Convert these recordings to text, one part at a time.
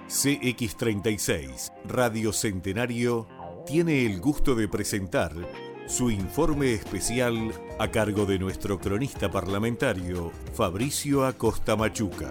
CX36 Radio Centenario tiene el gusto de presentar su informe especial a cargo de nuestro cronista parlamentario Fabricio Acosta Machuca.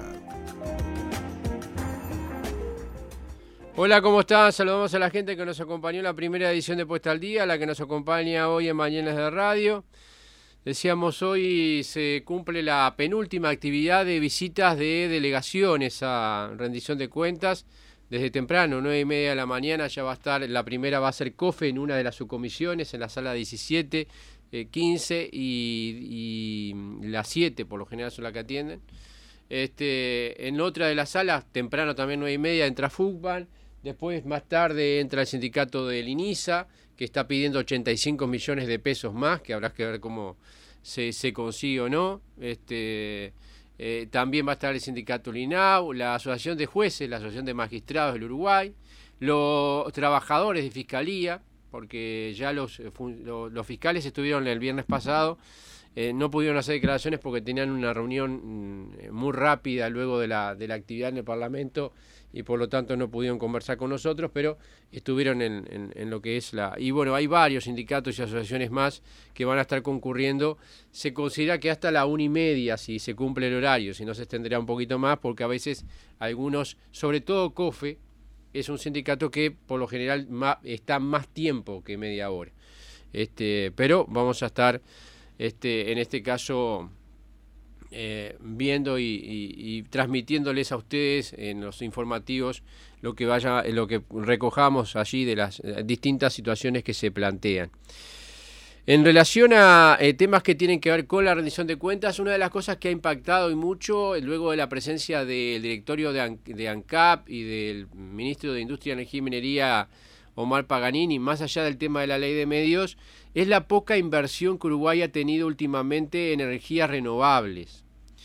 Hola, ¿cómo están? Saludamos a la gente que nos acompañó en la primera edición de Puesta al Día, la que nos acompaña hoy en Mañanas de Radio. Decíamos, hoy se cumple la penúltima actividad de visitas de delegaciones a rendición de cuentas. Desde temprano, 9:30 de la mañana, ya va a estar, la primera va a ser COFE en una de las subcomisiones, en la sala 17, 15 y la 7, por lo general son las que atienden. En otra de las salas, temprano también 9:30, entra FUCBAN. Después, más tarde, entra el sindicato del INISA, que está pidiendo 85 millones de pesos más, que habrá que ver cómo se consigue o no. También va a estar el sindicato LINAU, la Asociación de Jueces, la Asociación de Magistrados del Uruguay, los trabajadores de Fiscalía, porque ya los fiscales estuvieron el viernes pasado, no pudieron hacer declaraciones porque tenían una reunión muy rápida luego de la actividad en el Parlamento y por lo tanto no pudieron conversar con nosotros, pero estuvieron en lo que es Y bueno, hay varios sindicatos y asociaciones más que van a estar concurriendo. Se considera que hasta la 1:30, si se cumple el horario, si no se extenderá un poquito más, porque a veces algunos, sobre todo COFE, es un sindicato que por lo general está más tiempo que media hora. Pero vamos a estar en este caso viendo y transmitiéndoles a ustedes en los informativos lo que recojamos allí de las distintas situaciones que se plantean. En relación a temas que tienen que ver con la rendición de cuentas, una de las cosas que ha impactado y mucho, luego de la presencia del directorio de ANCAP y del ministro de Industria, Energía y Minería, Omar Paganini, más allá del tema de la ley de medios, es la poca inversión que Uruguay ha tenido últimamente en energías renovables.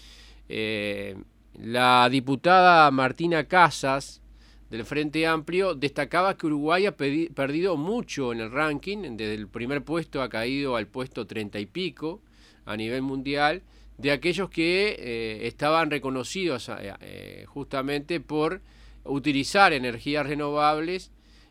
La diputada Martina Casas, del Frente Amplio, destacaba que Uruguay ha perdido mucho en el ranking, desde el primer puesto ha caído al puesto 30 y pico a nivel mundial, de aquellos que estaban reconocidos justamente por utilizar energías renovables,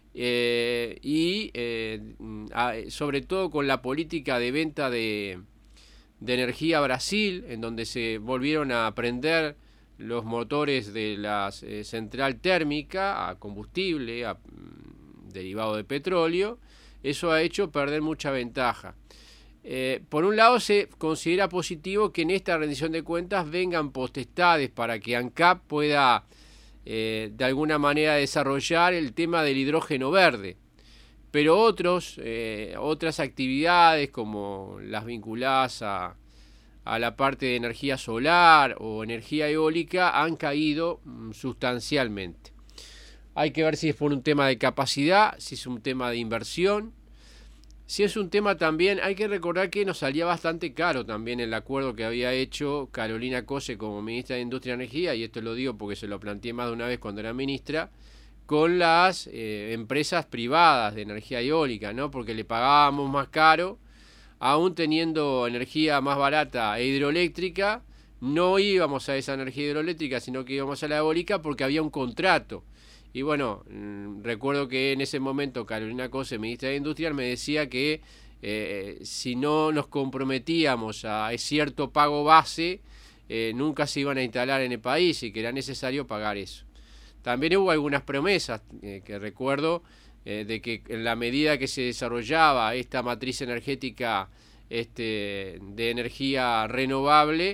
sobre todo con la política de venta de energía Brasil, en donde se volvieron a prender los motores de la central térmica a combustible, derivado de petróleo. Eso ha hecho perder mucha ventaja. Por un lado, se considera positivo que en esta rendición de cuentas vengan potestades para que ANCAP pueda de alguna manera desarrollar el tema del hidrógeno verde, pero otras actividades como las vinculadas a la parte de energía solar o energía eólica han caído sustancialmente. Hay que ver si es por un tema de capacidad, si es un tema de inversión. Si es un tema también, hay que recordar que nos salía bastante caro también el acuerdo que había hecho Carolina Cose como ministra de Industria y Energía, y esto lo digo porque se lo planteé más de una vez cuando era ministra, con las empresas privadas de energía eólica, ¿no? Porque le pagábamos más caro, aún teniendo energía más barata e hidroeléctrica, no íbamos a esa energía hidroeléctrica, sino que íbamos a la eólica porque había un contrato. Y bueno, recuerdo que en ese momento Carolina Cose, ministra de Industria, me decía que si no nos comprometíamos a cierto pago base, nunca se iban a instalar en el país y que era necesario pagar eso. También hubo algunas promesas que recuerdo de que en la medida que se desarrollaba esta matriz energética de energía renovable,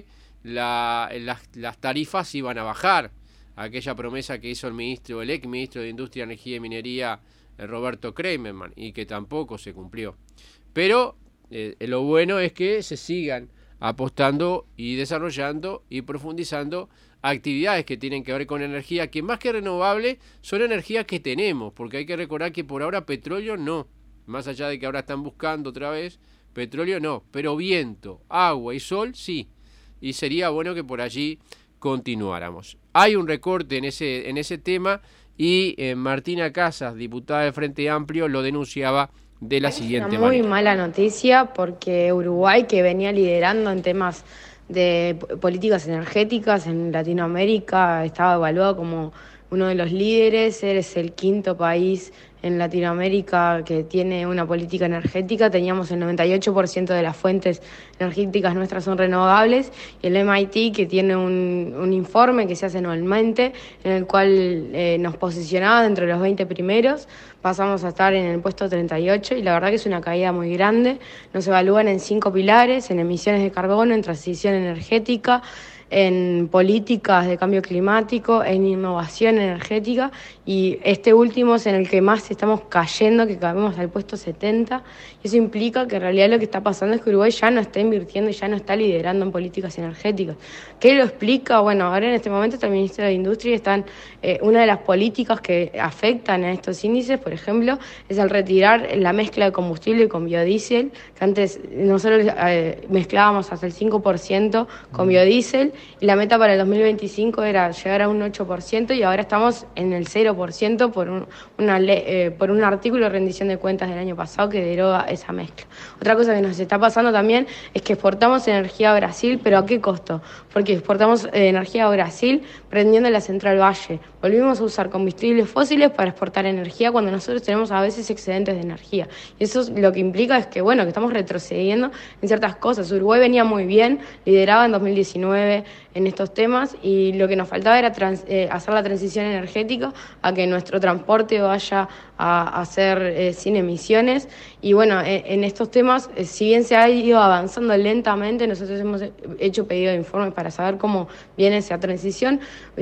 las tarifas iban a bajar. Aquella promesa que hizo el ex ministro de Industria, Energía y Minería, Roberto Kramerman, y que tampoco se cumplió. Pero lo bueno es que se sigan apostando y desarrollando y profundizando actividades que tienen que ver con energía, que más que renovable son energías que tenemos, porque hay que recordar que por ahora petróleo no, más allá de que ahora están buscando otra vez, petróleo no, pero viento, agua y sol sí, y sería bueno que por allí continuáramos. Hay un recorte en ese tema y Martina Casas, diputada del Frente Amplio, lo denunciaba de la siguiente manera. Muy mala noticia porque Uruguay, que venía liderando en temas de políticas energéticas en Latinoamérica, estaba evaluado como uno de los líderes, eres el quinto país en Latinoamérica que tiene una política energética. Teníamos el 98% de las fuentes energéticas nuestras son renovables, y el MIT, que tiene un informe que se hace anualmente en el cual nos posicionaba dentro de los 20 primeros, pasamos a estar en el puesto 38, y la verdad que es una caída muy grande. Nos evalúan en 5 pilares: en emisiones de carbono, en transición energética, en políticas de cambio climático, en innovación energética, y este último es en el que más estamos cayendo, que caemos al puesto 70, y eso implica que en realidad lo que está pasando es que Uruguay ya no está invirtiendo y ya no está liderando en políticas energéticas. ¿Qué lo explica? Bueno, ahora en este momento está el Ministerio de Industria y están, una de las políticas que afectan a estos índices, por ejemplo, es el retirar la mezcla de combustible con biodiesel, que antes nosotros mezclábamos hasta el 5% con biodiesel, y la meta para el 2025 era llegar a un 8%, y ahora estamos en el 0% por un artículo de rendición de cuentas del año pasado que deroga esa mezcla. Otra cosa que nos está pasando también es que exportamos energía a Brasil, pero ¿a qué costo? Porque exportamos energía a Brasil prendiendo la Central Valle. Volvimos a usar combustibles fósiles para exportar energía cuando nosotros tenemos a veces excedentes de energía. Y eso lo que implica es que, bueno, que estamos retrocediendo en ciertas cosas. Uruguay venía muy bien, lideraba en 2019 en estos temas, y lo que nos faltaba era hacer la transición energética a que nuestro transporte vaya a ser sin emisiones. Y bueno, en estos temas, si bien se ha ido avanzando lentamente, nosotros hemos hecho pedido de informes para saber cómo viene esa transición.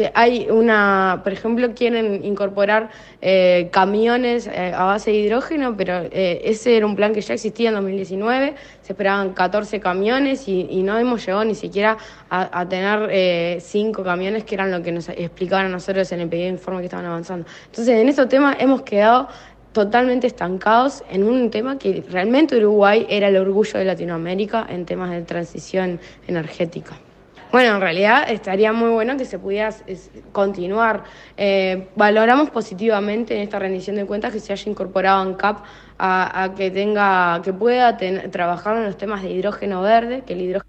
Por ejemplo, quieren incorporar camiones a base de hidrógeno, pero ese era un plan que ya existía en 2019, se esperaban 14 camiones y no hemos llegado ni siquiera a tener 5 camiones, que eran lo que nos explicaban a nosotros en el pedido de informe que estaban avanzando. Entonces, en estos temas hemos quedado totalmente estancados en un tema que realmente Uruguay era el orgullo de Latinoamérica en temas de transición energética. Bueno, en realidad estaría muy bueno que se pudiera continuar. Valoramos positivamente en esta rendición de cuentas que se haya incorporado ANCAP a que pueda trabajar en los temas de hidrógeno verde, que el hidrógeno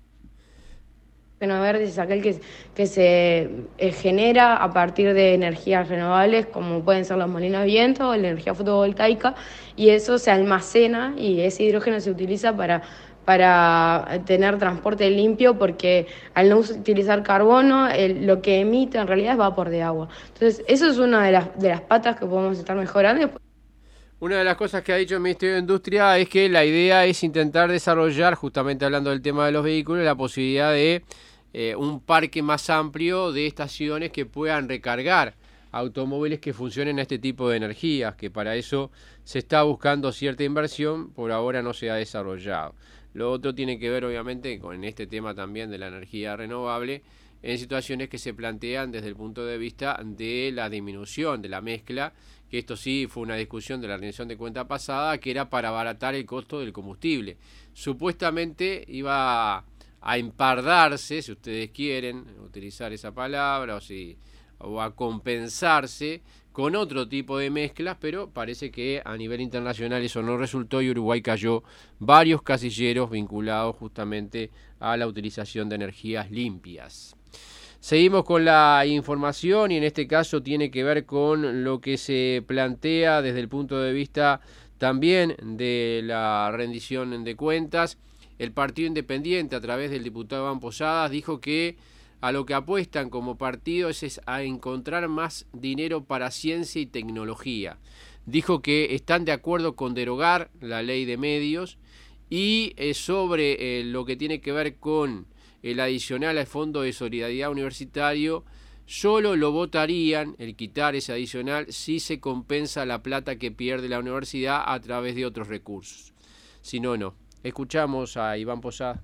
verde es aquel que se genera a partir de energías renovables, como pueden ser los molinos de viento o la energía fotovoltaica, y eso se almacena y ese hidrógeno se utiliza para tener transporte limpio, porque al no utilizar carbono, lo que emite en realidad es vapor de agua. Entonces, eso es una de las patas que podemos estar mejorando. Una de las cosas que ha dicho el Ministerio de Industria es que la idea es intentar desarrollar, justamente hablando del tema de los vehículos, la posibilidad de un parque más amplio de estaciones que puedan recargar automóviles que funcionen a este tipo de energías, que para eso se está buscando cierta inversión, por ahora no se ha desarrollado. Lo otro tiene que ver obviamente con este tema también de la energía renovable, en situaciones que se plantean desde el punto de vista de la disminución de la mezcla, que esto sí fue una discusión de la rendición de cuenta pasada, que era para abaratar el costo del combustible. Supuestamente iba a empardarse, si ustedes quieren utilizar esa palabra, o a compensarse con otro tipo de mezclas, pero parece que a nivel internacional eso no resultó y Uruguay cayó varios casilleros vinculados justamente a la utilización de energías limpias. Seguimos con la información y en este caso tiene que ver con lo que se plantea desde el punto de vista también de la rendición de cuentas. El Partido Independiente, a través del diputado Iván Posadas, dijo que a lo que apuestan como partido es a encontrar más dinero para ciencia y tecnología. Dijo que están de acuerdo con derogar la ley de medios y sobre lo que tiene que ver con el adicional al Fondo de Solidaridad Universitario, solo lo votarían, el quitar ese adicional, si se compensa la plata que pierde la universidad a través de otros recursos. Si no, no. Escuchamos a Iván Posadas.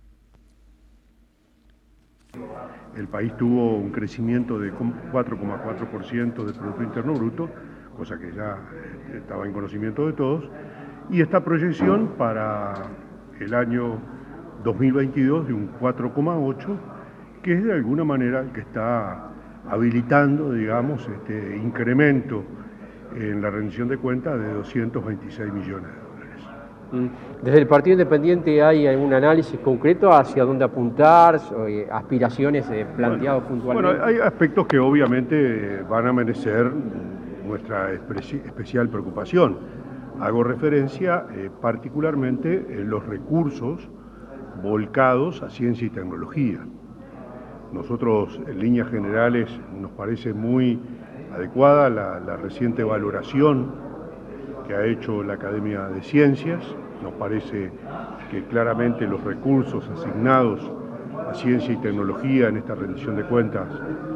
El país tuvo un crecimiento de 4,4% del Producto Interno Bruto, cosa que ya estaba en conocimiento de todos, y esta proyección para el año 2022 de un 4,8%, que es de alguna manera el que está habilitando, digamos, este incremento en la rendición de cuentas de 226 millones de dólares. Desde el Partido Independiente, ¿hay algún análisis concreto hacia dónde apuntar, aspiraciones planteadas puntualmente? Bueno, hay aspectos que obviamente van a merecer nuestra especial preocupación. Hago referencia particularmente en los recursos volcados a ciencia y tecnología. Nosotros, en líneas generales, nos parece muy adecuada la reciente valoración que ha hecho la Academia de Ciencias. Nos parece que claramente los recursos asignados a ciencia y tecnología en esta rendición de cuentas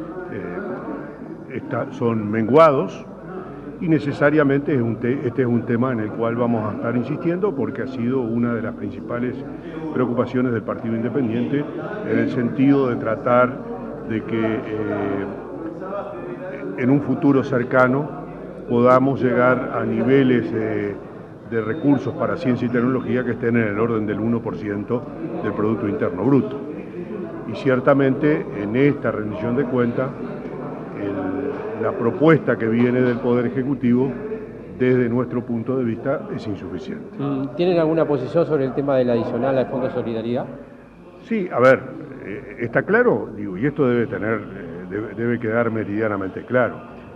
son menguados, y necesariamente este es un tema en el cual vamos a estar insistiendo, porque ha sido una de las principales preocupaciones del Partido Independiente, en el sentido de tratar de que en un futuro cercano podamos llegar a niveles de recursos para ciencia y tecnología que estén en el orden del 1% del Producto Interno Bruto. Y ciertamente en esta rendición de cuentas, la propuesta que viene del Poder Ejecutivo, desde nuestro punto de vista, es insuficiente. ¿Tienen alguna posición sobre el tema del adicional al Fondo de Solidaridad? Sí, a ver, está claro, digo, y esto debe quedar meridianamente claro.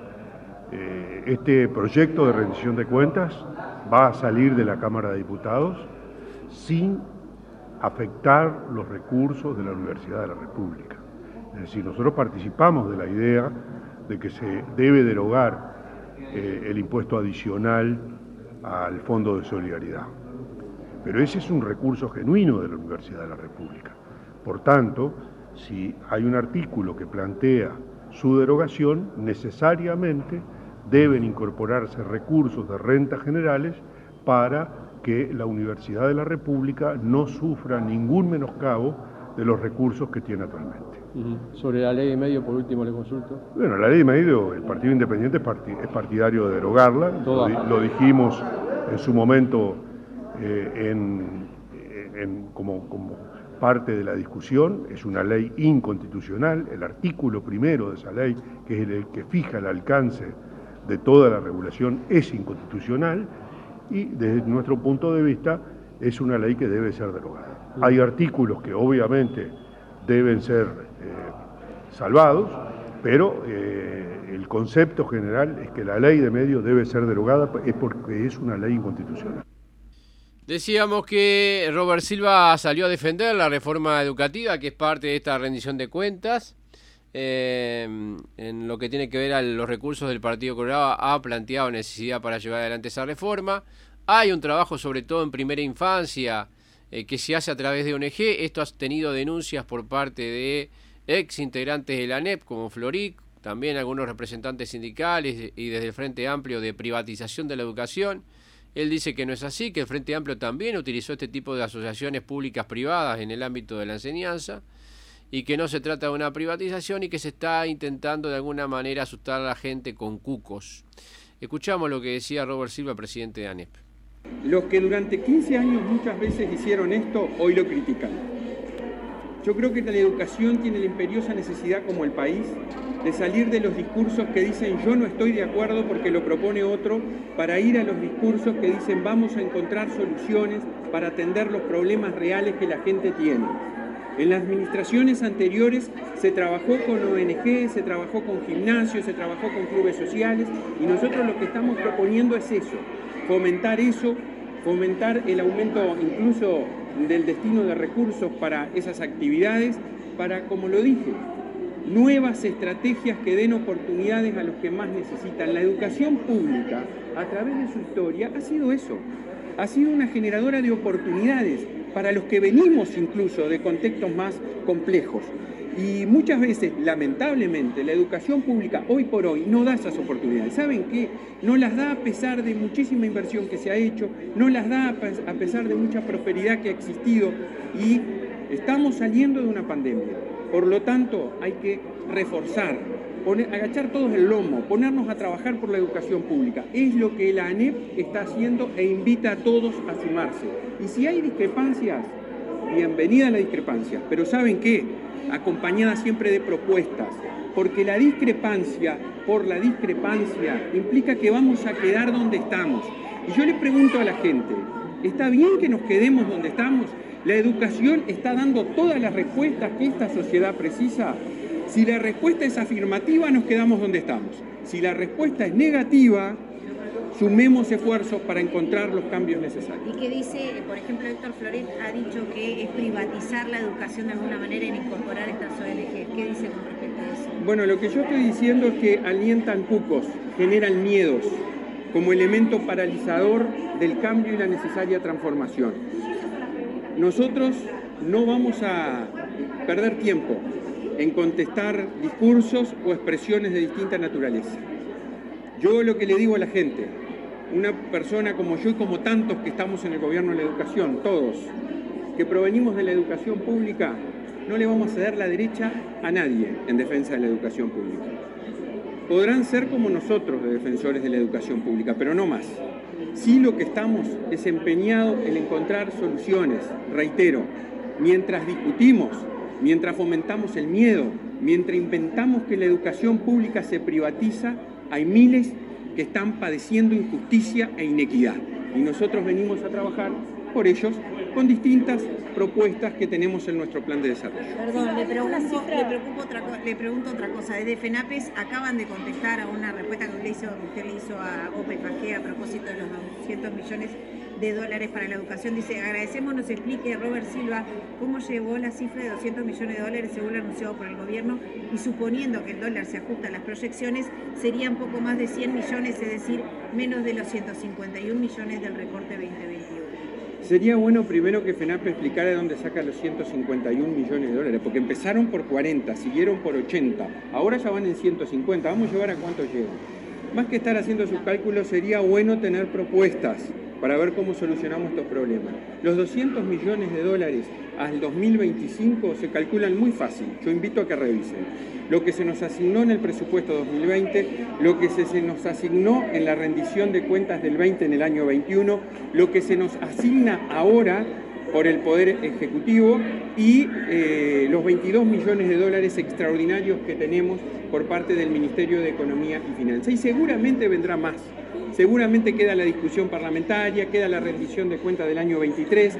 Este proyecto de rendición de cuentas va a salir de la Cámara de Diputados sin afectar los recursos de la Universidad de la República. Es decir, nosotros participamos de la idea de que se debe derogar el impuesto adicional al Fondo de Solidaridad. Pero ese es un recurso genuino de la Universidad de la República. Por tanto, si hay un artículo que plantea su derogación, necesariamente deben incorporarse recursos de rentas generales para que la Universidad de la República no sufra ningún menoscabo de los recursos que tiene actualmente. Sobre la ley de medios, por último, le consulto. Bueno, la ley de medios, el Partido Independiente es partidario de derogarla. Lo dijimos en su momento como parte de la discusión. Es una ley inconstitucional. El artículo primero de esa ley, que es el que fija el alcance de toda la regulación, es inconstitucional, y desde nuestro punto de vista es una ley que debe ser derogada. Hay artículos que obviamente deben ser salvados, pero el concepto general es que la ley de medios debe ser derogada, es porque es una ley inconstitucional. Decíamos que Robert Silva salió a defender la reforma educativa, que es parte de esta rendición de cuentas. En lo que tiene que ver a los recursos del Partido Colorado, ha planteado necesidad para llevar adelante esa reforma. Hay un trabajo sobre todo en primera infancia que se hace a través de ONG. Esto ha tenido denuncias por parte de ex integrantes de la ANEP como Floric, también algunos representantes sindicales y desde el Frente Amplio de privatización de la educación. Él dice que no es así, que el Frente Amplio también utilizó este tipo de asociaciones públicas privadas en el ámbito de la enseñanza, y que no se trata de una privatización y que se está intentando de alguna manera asustar a la gente con cucos. Escuchamos lo que decía Robert Silva, presidente de ANEP. Los que durante 15 años muchas veces hicieron esto, hoy lo critican. Yo creo que la educación tiene la imperiosa necesidad, como el país, de salir de los discursos que dicen yo no estoy de acuerdo porque lo propone otro, para ir a los discursos que dicen vamos a encontrar soluciones para atender los problemas reales que la gente tiene. En las administraciones anteriores se trabajó con ONG, se trabajó con gimnasios, se trabajó con clubes sociales, y nosotros lo que estamos proponiendo es eso, fomentar el aumento incluso del destino de recursos para esas actividades, para, como lo dije, nuevas estrategias que den oportunidades a los que más necesitan. La educación pública, a través de su historia, ha sido eso, ha sido una generadora de oportunidades para los que venimos incluso de contextos más complejos. Y muchas veces, lamentablemente, la educación pública hoy por hoy no da esas oportunidades. ¿Saben qué? No las da a pesar de muchísima inversión que se ha hecho, no las da a pesar de mucha prosperidad que ha existido, y estamos saliendo de una pandemia. Por lo tanto, hay que reforzar, agachar todos el lomo, ponernos a trabajar por la educación pública. Es lo que la ANEP está haciendo e invita a todos a sumarse. Y si hay discrepancias, bienvenida a la discrepancia, pero ¿saben qué? Acompañada siempre de propuestas, porque la discrepancia por la discrepancia implica que vamos a quedar donde estamos. Y yo le pregunto a la gente, ¿Está bien que nos quedemos donde estamos? ¿La educación está dando todas las respuestas que esta sociedad precisa? Si la respuesta es afirmativa, nos quedamos donde estamos. Si la respuesta es negativa, sumemos esfuerzos para encontrar los cambios necesarios. ¿Y qué dice, por ejemplo, Héctor Floret ha dicho que es privatizar la educación de alguna manera en incorporar estas ONG? ¿Qué dice con respecto a eso? Bueno, lo que yo estoy diciendo es que alientan cucos, generan miedos como elemento paralizador del cambio y la necesaria transformación. Nosotros no vamos a perder tiempo en contestar discursos o expresiones de distinta naturaleza. Yo lo que le digo a la gente, una persona como yo y como tantos que estamos en el gobierno de la educación, todos, que provenimos de la educación pública, no le vamos a ceder la derecha a nadie en defensa de la educación pública. Podrán ser como nosotros de defensores de la educación pública, pero no más. Sí, lo que estamos es empeñados en encontrar soluciones, reitero, mientras discutimos, mientras fomentamos el miedo, mientras inventamos que la educación pública se privatiza, hay miles que están padeciendo injusticia e inequidad. Y nosotros venimos a trabajar por ellos con distintas propuestas que tenemos en nuestro plan de desarrollo. Perdón, le pregunto otra cosa. Desde FENAPES acaban de contestar a una respuesta que usted le hizo a OPEPAG a propósito de los 200 millones de dólares para la educación. Dice, agradecemos, nos explique Robert Silva cómo llegó la cifra de 200 millones de dólares según lo anunciado por el gobierno, y suponiendo que el dólar se ajusta a las proyecciones, serían poco más de 100 millones, es decir, menos de los 151 millones del recorte 2021. Sería bueno primero que FENAPE explicara de dónde saca los 151 millones de dólares, porque empezaron por 40, siguieron por 80, ahora ya van en 150, vamos a llevar a cuánto llegan. Más que estar haciendo sus cálculos, sería bueno tener propuestas para ver cómo solucionamos estos problemas. Los 200 millones de dólares al 2025 se calculan muy fácil, yo invito a que revisen. Lo que se nos asignó en el presupuesto 2020, lo que se nos asignó en la rendición de cuentas del 20 en el año 21, lo que se nos asigna ahora por el Poder Ejecutivo y los 22 millones de dólares extraordinarios que tenemos por parte del Ministerio de Economía y Finanzas. Y seguramente vendrá más. Seguramente queda la discusión parlamentaria, queda la rendición de cuentas del año 23,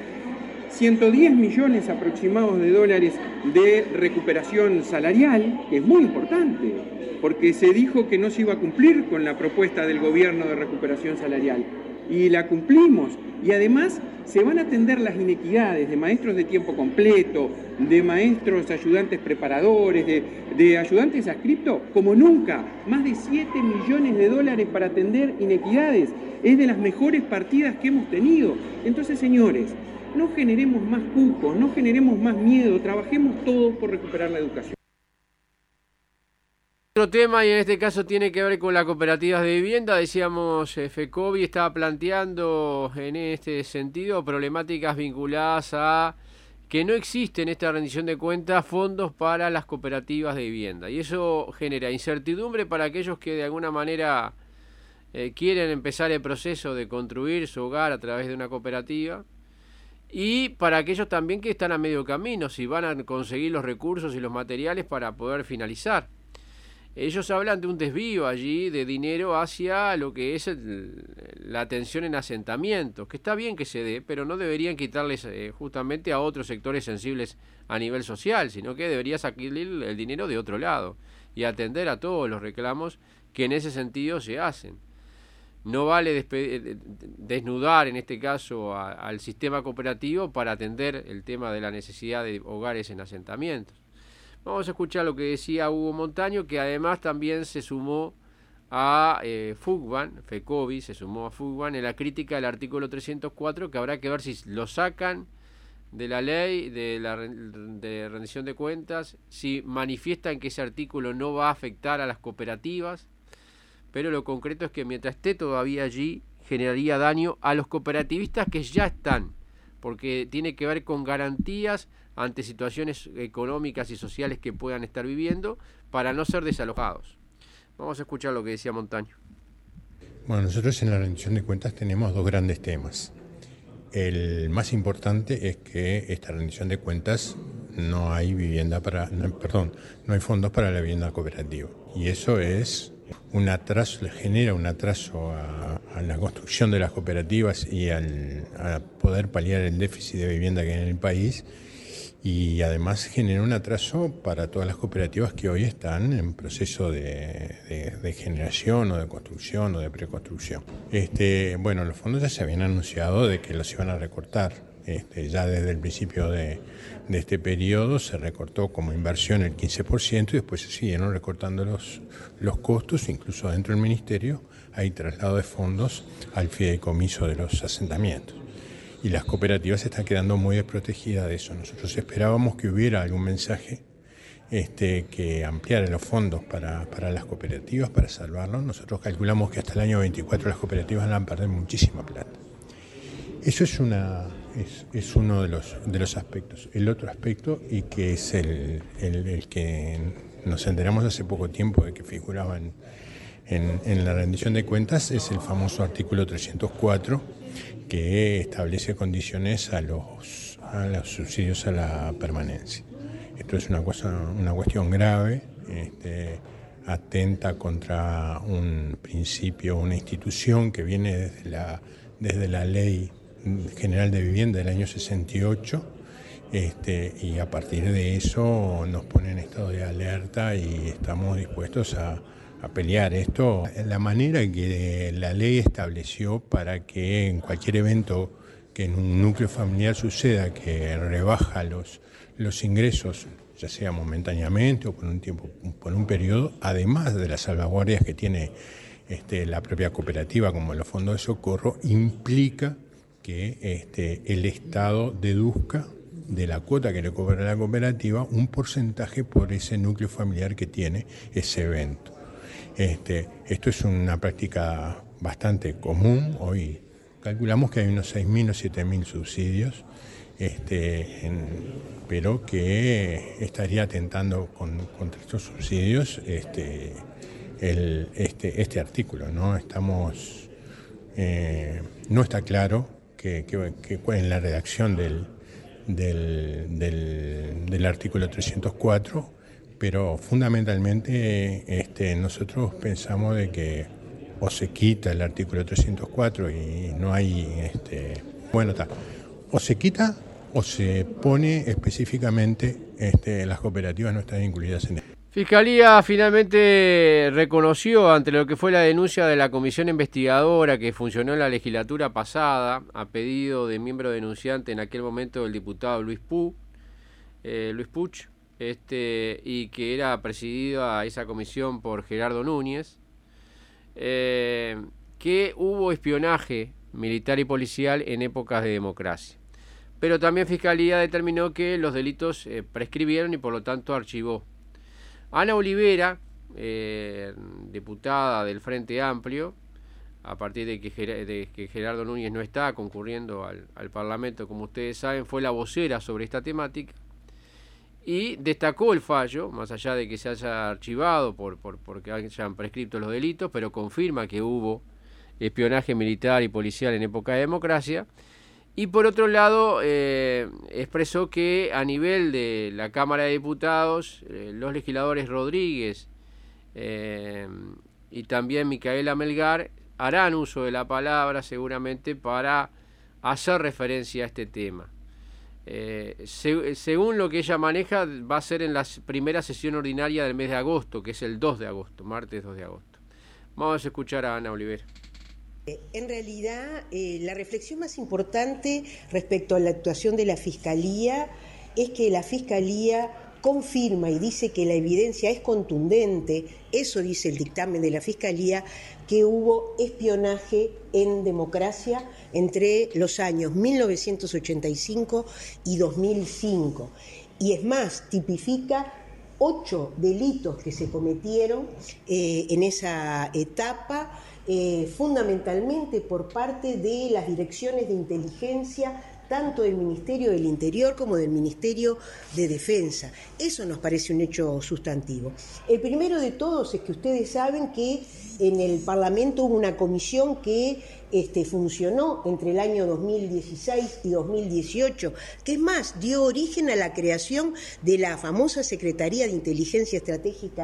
110 millones aproximados de dólares de recuperación salarial, que es muy importante, porque se dijo que no se iba a cumplir con la propuesta del gobierno de recuperación salarial, y la cumplimos, y además se van a atender las inequidades de maestros de tiempo completo, de maestros ayudantes preparadores, de ayudantes adscriptos, como nunca, más de 7 millones de dólares para atender inequidades, es de las mejores partidas que hemos tenido. Entonces, señores, no generemos más cupos, no generemos más miedo, trabajemos todos por recuperar la educación. Otro tema, y en este caso tiene que ver con las cooperativas de vivienda. Decíamos, FECOBI estaba planteando en este sentido problemáticas vinculadas a que no existe en esta rendición de cuentas fondos para las cooperativas de vivienda. Y eso genera incertidumbre para aquellos que de alguna manera quieren empezar el proceso de construir su hogar a través de una cooperativa. Y para aquellos también que están a medio camino, si van a conseguir los recursos y los materiales para poder finalizar. Ellos hablan de un desvío allí de dinero hacia lo que es la atención en asentamientos, que está bien que se dé, pero no deberían quitarles justamente a otros sectores sensibles a nivel social, sino que debería sacar el dinero de otro lado y atender a todos los reclamos que en ese sentido se hacen. No vale desnudar en este caso al sistema cooperativo para atender el tema de la necesidad de hogares en asentamientos. Vamos a escuchar lo que decía Hugo Montaño, que además también se sumó a FUCBAN, FECOBI se sumó a FUCBAN en la crítica del artículo 304, que habrá que ver si lo sacan de la ley de rendición de cuentas, si manifiestan que ese artículo no va a afectar a las cooperativas, pero lo concreto es que mientras esté todavía allí generaría daño a los cooperativistas que ya están, porque tiene que ver con garantías ante situaciones económicas y sociales que puedan estar viviendo para no ser desalojados. Vamos a escuchar lo que decía Montaño. Bueno, nosotros en la rendición de cuentas tenemos dos grandes temas. El más importante es que esta rendición de cuentas no hay fondos para la vivienda cooperativa. Y eso es un atraso, le genera un atraso a la construcción de las cooperativas y a poder paliar el déficit de vivienda que hay en el país, y además genera un atraso para todas las cooperativas que hoy están en proceso de generación o de construcción o de preconstrucción. Bueno, los fondos ya se habían anunciado de que los iban a recortar. Ya desde el principio de este periodo se recortó como inversión el 15% y después se siguieron recortando los costos, incluso dentro del ministerio hay traslado de fondos al fideicomiso de los asentamientos. Y las cooperativas se están quedando muy desprotegidas de eso. Nosotros esperábamos que hubiera algún mensaje que ampliara los fondos para las cooperativas, para salvarlos. Nosotros calculamos que hasta el año 24 las cooperativas van a perder muchísima plata. Eso es uno de los aspectos. El otro aspecto, y que es el que nos enteramos hace poco tiempo de que figuraba en la rendición de cuentas, es el famoso artículo 304, que establece condiciones a los subsidios a la permanencia. Esto es una cuestión grave, atenta contra un principio, una institución que viene desde la Ley General de Vivienda del año 68, y a partir de eso nos pone en estado de alerta y estamos dispuestos a pelear esto. La manera que la ley estableció para que en cualquier evento que en un núcleo familiar suceda, que rebaja los ingresos, ya sea momentáneamente o por un tiempo, por un periodo, además de las salvaguardias que tiene la propia cooperativa como los fondos de socorro, implica que el Estado deduzca de la cuota que le cobra la cooperativa un porcentaje por ese núcleo familiar que tiene ese evento. Esto es una práctica bastante común. Hoy calculamos que hay unos 6.000 o 7.000 subsidios, pero que estaría atentando contra estos subsidios este artículo, ¿no? No está claro que en la redacción del artículo 304, pero fundamentalmente nosotros pensamos de que o se quita el artículo 304 y no hay, o se quita o se pone específicamente las cooperativas no están incluidas en él. Fiscalía finalmente reconoció ante lo que fue la denuncia de la comisión investigadora que funcionó en la legislatura pasada a pedido de miembro denunciante en aquel momento el diputado Luis Puch, y que era presidida a esa comisión por Gerardo Núñez, que hubo espionaje militar y policial en épocas de democracia. Pero también Fiscalía determinó que los delitos prescribieron y por lo tanto archivó. Ana Olivera, diputada del Frente Amplio, a partir de que Gerardo Núñez no está concurriendo al Parlamento, como ustedes saben, fue la vocera sobre esta temática y destacó el fallo, más allá de que se haya archivado porque hayan prescripto los delitos, pero confirma que hubo espionaje militar y policial en época de democracia. Y por otro lado, expresó que a nivel de la Cámara de Diputados, los legisladores Rodríguez y también Micaela Melgar harán uso de la palabra seguramente para hacer referencia a este tema. Según lo que ella maneja, va a ser en la primera sesión ordinaria del mes de agosto, que es el 2 de agosto, martes 2 de agosto. Vamos a escuchar a Ana Olivera. En realidad, la reflexión más importante respecto a la actuación de la Fiscalía es que la Fiscalía confirma y dice que la evidencia es contundente, eso dice el dictamen de la Fiscalía, que hubo espionaje en democracia entre los años 1985 y 2005. Y es más, tipifica 8 delitos que se cometieron en esa etapa, fundamentalmente por parte de las direcciones de inteligencia, tanto del Ministerio del Interior como del Ministerio de Defensa. Eso nos parece un hecho sustantivo. El primero de todos es que ustedes saben que en el Parlamento hubo una comisión que funcionó entre el año 2016 y 2018, que es más, dio origen a la creación de la famosa Secretaría de Inteligencia Estratégica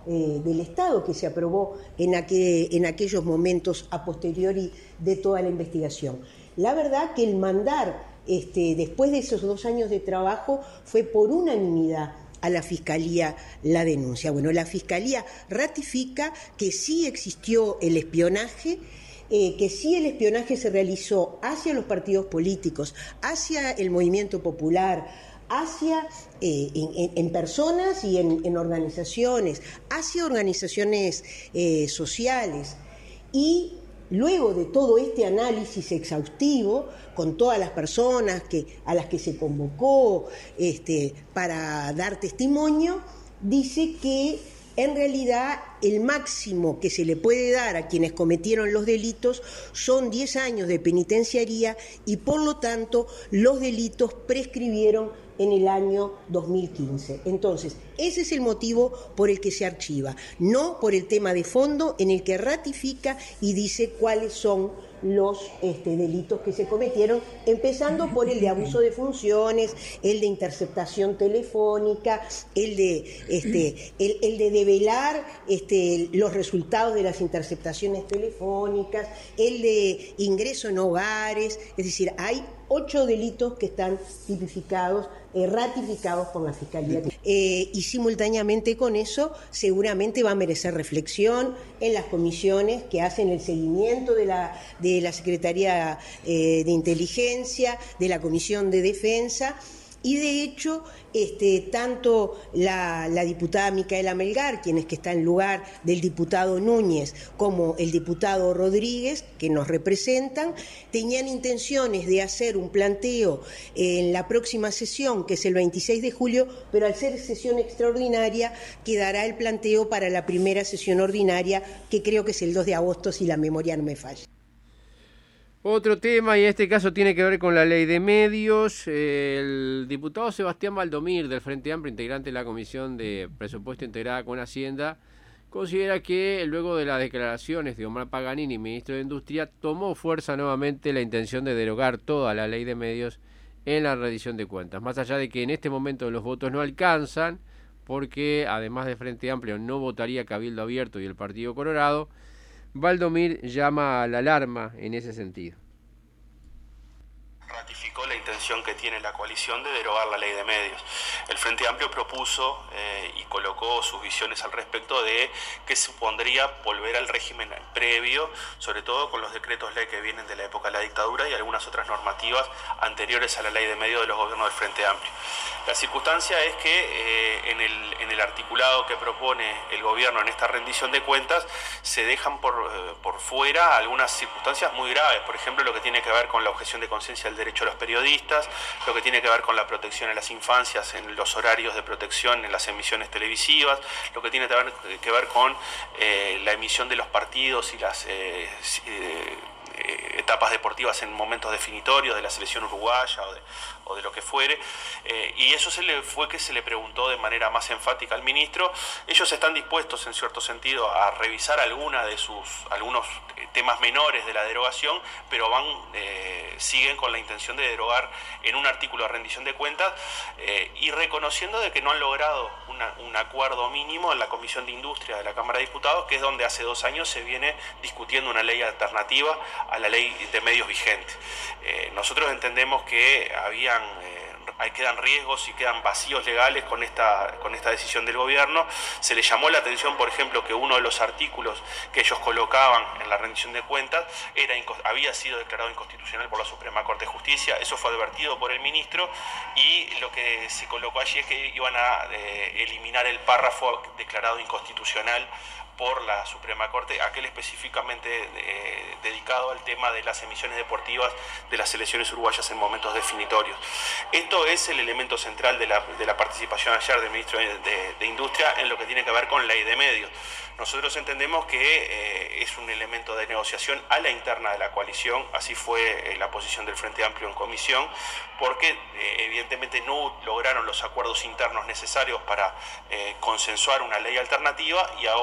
del Estado que se aprobó en aquellos momentos a posteriori de toda la investigación. La verdad que el mandar, después de esos 2 años de trabajo, fue por unanimidad a la Fiscalía la denuncia. Bueno, la Fiscalía ratifica que sí existió el espionaje, que sí el espionaje se realizó hacia los partidos políticos, hacia el movimiento popular, hacia en personas y en organizaciones, hacia organizaciones sociales. Y luego de todo este análisis exhaustivo, con todas las personas a las que se convocó para dar testimonio, dice que en realidad el máximo que se le puede dar a quienes cometieron los delitos son 10 años de penitenciaría y por lo tanto los delitos prescribieron en el año 2015. Entonces, ese es el motivo por el que se archiva, no por el tema de fondo en el que ratifica y dice cuáles son los delitos que se cometieron, empezando por el de abuso de funciones, el de interceptación telefónica, el de develar los resultados de las interceptaciones telefónicas, el de ingreso en hogares, es decir, hay 8 delitos que están tipificados, ratificados por la Fiscalía. Y simultáneamente con eso seguramente va a merecer reflexión en las comisiones que hacen el seguimiento de la Secretaría de Inteligencia, de la Comisión de Defensa. Y de hecho, tanto la diputada Micaela Melgar, quien es que está en lugar del diputado Núñez, como el diputado Rodríguez, que nos representan, tenían intenciones de hacer un planteo en la próxima sesión, que es el 26 de julio, pero al ser sesión extraordinaria, quedará el planteo para la primera sesión ordinaria, que creo que es el 2 de agosto, si la memoria no me falla. Otro tema, y en este caso tiene que ver con la ley de medios. El diputado Sebastián Valdomir, del Frente Amplio, integrante de la Comisión de Presupuesto integrada con Hacienda, considera que luego de las declaraciones de Omar Paganini, ministro de Industria, tomó fuerza nuevamente la intención de derogar toda la ley de medios en la rendición de cuentas. Más allá de que en este momento los votos no alcanzan, porque además de Frente Amplio no votaría Cabildo Abierto y el Partido Colorado, Valdomir llama a la alarma en ese sentido. Ratificó la intención que tiene la coalición de derogar la ley de medios. El Frente Amplio propuso y colocó sus visiones al respecto de que supondría volver al régimen previo, sobre todo con los decretos ley que vienen de la época de la dictadura y algunas otras normativas anteriores a la ley de medios de los gobiernos del Frente Amplio. La circunstancia es que en el articulado que propone el gobierno en esta rendición de cuentas se dejan por fuera algunas circunstancias muy graves, por ejemplo lo que tiene que ver con la objeción de conciencia del derecho a los periodistas, lo que tiene que ver con la protección a las infancias en los horarios de protección en las emisiones televisivas, lo que tiene que ver con la emisión de los partidos y las etapas deportivas en momentos definitorios de la selección uruguaya o de lo que fuere, y eso se le preguntó de manera más enfática al ministro. Ellos están dispuestos en cierto sentido a revisar algunos temas menores de la derogación, pero siguen con la intención de derogar en un artículo de rendición de cuentas y reconociendo de que no han logrado un acuerdo mínimo en la Comisión de Industria de la Cámara de Diputados, que es donde hace 2 años se viene discutiendo una ley alternativa a la ley de medios vigente. Nosotros entendemos que quedan riesgos y quedan vacíos legales con esta decisión del gobierno. Se le llamó la atención, por ejemplo, que uno de los artículos que ellos colocaban en la rendición de cuentas había sido declarado inconstitucional por la Suprema Corte de Justicia. Eso fue advertido por el ministro y lo que se colocó allí es que iban a eliminar el párrafo declarado inconstitucional por la Suprema Corte, aquel específicamente dedicado al tema de las emisiones deportivas de las selecciones uruguayas en momentos definitorios. Esto es el elemento central de la participación ayer del ministro de Industria en lo que tiene que ver con ley de medios. Nosotros entendemos que es un elemento de negociación a la interna de la coalición, así fue la posición del Frente Amplio en comisión, porque evidentemente no lograron los acuerdos internos necesarios para consensuar una ley alternativa y ahora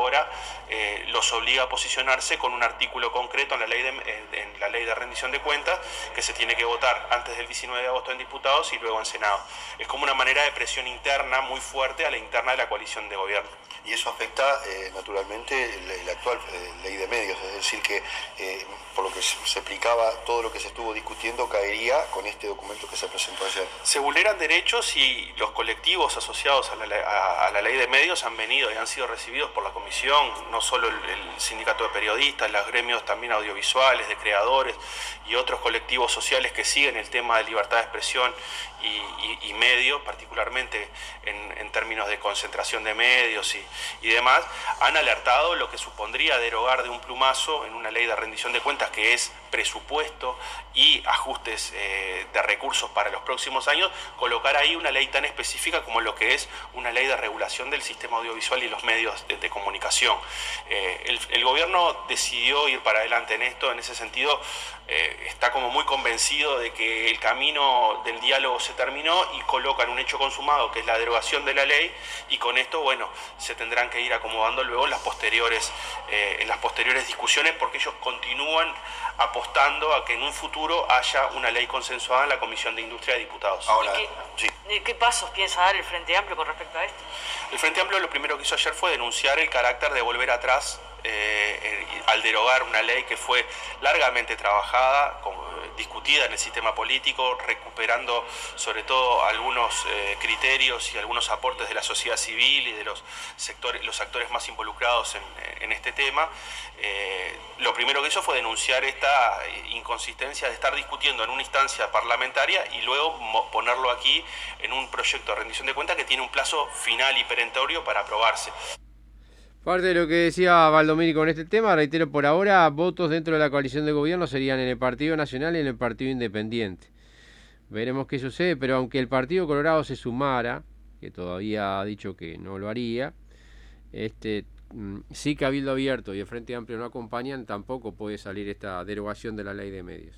los obliga a posicionarse con un artículo concreto en la ley de rendición de cuentas que se tiene que votar antes del 19 de agosto en diputados y luego en Senado. Es como una manera de presión interna muy fuerte a la interna de la coalición de gobierno. Y eso afecta naturalmente la actual ley de medios, es decir que por lo que se explicaba, todo lo que se estuvo discutiendo caería con este documento que se presentó ayer. Se vulneran derechos y los colectivos asociados a la ley de medios han venido y han sido recibidos por la comisión, no solo el sindicato de periodistas, los gremios también audiovisuales, de creadores y otros colectivos sociales que siguen el tema de libertad de expresión y medios, particularmente en términos de concentración de medios y demás, han alertado lo que supondría derogar de un plumazo en una ley de rendición de cuentas que es presupuesto y ajustes de recursos para los próximos años, colocar ahí una ley tan específica como lo que es una ley de regulación del sistema audiovisual y los medios de comunicación. El gobierno decidió ir para adelante en esto, en ese sentido está como muy convencido de que el camino del diálogo se terminó y colocan un hecho consumado que es la derogación de la ley, y con esto, bueno, se tendrán que ir acomodando luego en las posteriores discusiones, porque ellos continúan apostando a que en un futuro haya una ley consensuada en la Comisión de Industria de Diputados. Ahora, ¿qué pasos piensa dar el Frente Amplio con respecto a esto? El Frente Amplio lo primero que hizo ayer fue denunciar el carácter de volver atrás al derogar una ley que fue largamente trabajada, discutida en el sistema político, recuperando sobre todo algunos criterios y algunos aportes de la sociedad civil y de los actores más involucrados en este tema. Lo primero que hizo fue denunciar esta inconsistencia de estar discutiendo en una instancia parlamentaria y luego ponerlo aquí en un proyecto de rendición de cuentas que tiene un plazo final y perentorio para aprobarse. Parte de lo que decía Valdomiro con este tema, reitero, por ahora votos dentro de la coalición de gobierno serían en el Partido Nacional y en el Partido Independiente. Veremos qué sucede, pero aunque el Partido Colorado se sumara, que todavía ha dicho que no lo haría, si Cabildo Abierto y el Frente Amplio no acompañan, tampoco puede salir esta derogación de la ley de medios.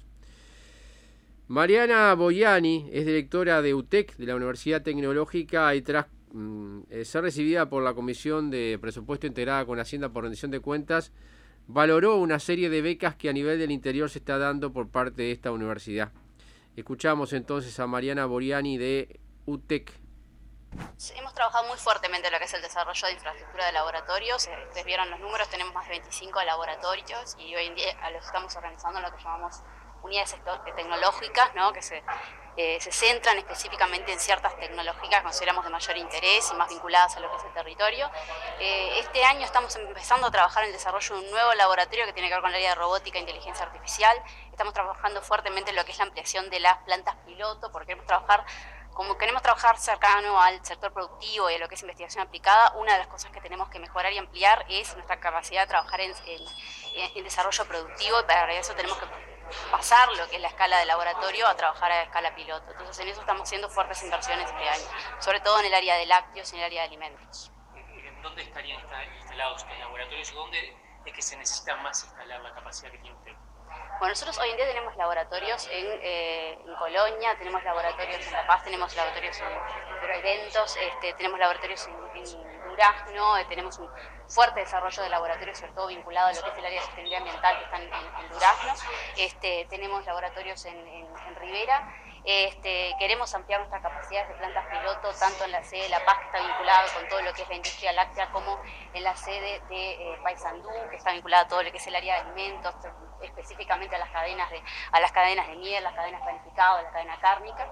Mariana Boiani es directora de UTEC, de la Universidad Tecnológica, y tras ser recibida por la Comisión de Presupuesto integrada con Hacienda por rendición de cuentas, valoró una serie de becas que a nivel del interior se está dando por parte de esta universidad. Escuchamos entonces a Mariana Boiani de UTEC. Hemos trabajado muy fuertemente en lo que es el desarrollo de infraestructura de laboratorios. Ustedes vieron los números, tenemos más de 25 laboratorios y hoy en día los estamos organizando en lo que llamamos unidades tecnológicas, ¿no? Que se centran específicamente en ciertas tecnologías que consideramos de mayor interés y más vinculadas a lo que es el territorio. Este año estamos empezando a trabajar en el desarrollo de un nuevo laboratorio que tiene que ver con el área de robótica e inteligencia artificial. Estamos trabajando fuertemente en lo que es la ampliación de las plantas piloto, porque queremos trabajar cercano al sector productivo y a lo que es investigación aplicada. Una de las cosas que tenemos que mejorar y ampliar es nuestra capacidad de trabajar en desarrollo productivo, y para eso tenemos que pasar lo que es la escala de laboratorio a trabajar a escala piloto. Entonces en eso estamos haciendo fuertes inversiones este año, sobre todo en el área de lácteos y en el área de alimentos. ¿En dónde estarían instalados estos laboratorios y dónde es que se necesita más instalar la capacidad que tiene usted? Bueno, nosotros hoy en día tenemos laboratorios en Colonia, tenemos laboratorios en La Paz, tenemos laboratorios en eventos, tenemos laboratorios en Durazno, tenemos un fuerte desarrollo de laboratorios, sobre todo vinculado a lo que es el área de sostenibilidad ambiental que están en Durazno, tenemos laboratorios en Rivera. Queremos ampliar nuestras capacidades de plantas piloto, tanto en la sede de La Paz, que está vinculada con todo lo que es la industria láctea, como en la sede de Paysandú, que está vinculada a todo lo que es el área de alimentos, específicamente a las cadenas de miel, las cadenas panificadas, la cadena cárnica.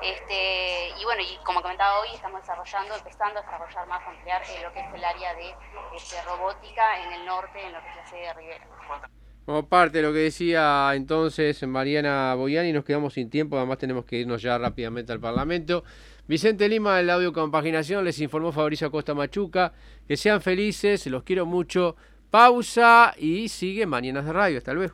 Y bueno, y como comentaba hoy, estamos empezando a desarrollar más, ampliar lo que es el área de robótica en el norte, en lo que es la sede de Rivera. Como parte de lo que decía entonces Mariana Boiani, nos quedamos sin tiempo, además tenemos que irnos ya rápidamente al Parlamento. Vicente Lima, del audio compaginación, les informó Fabricio Acosta Machuca. Que sean felices, los quiero mucho. Pausa y sigue Mañanas de Radio. Hasta luego.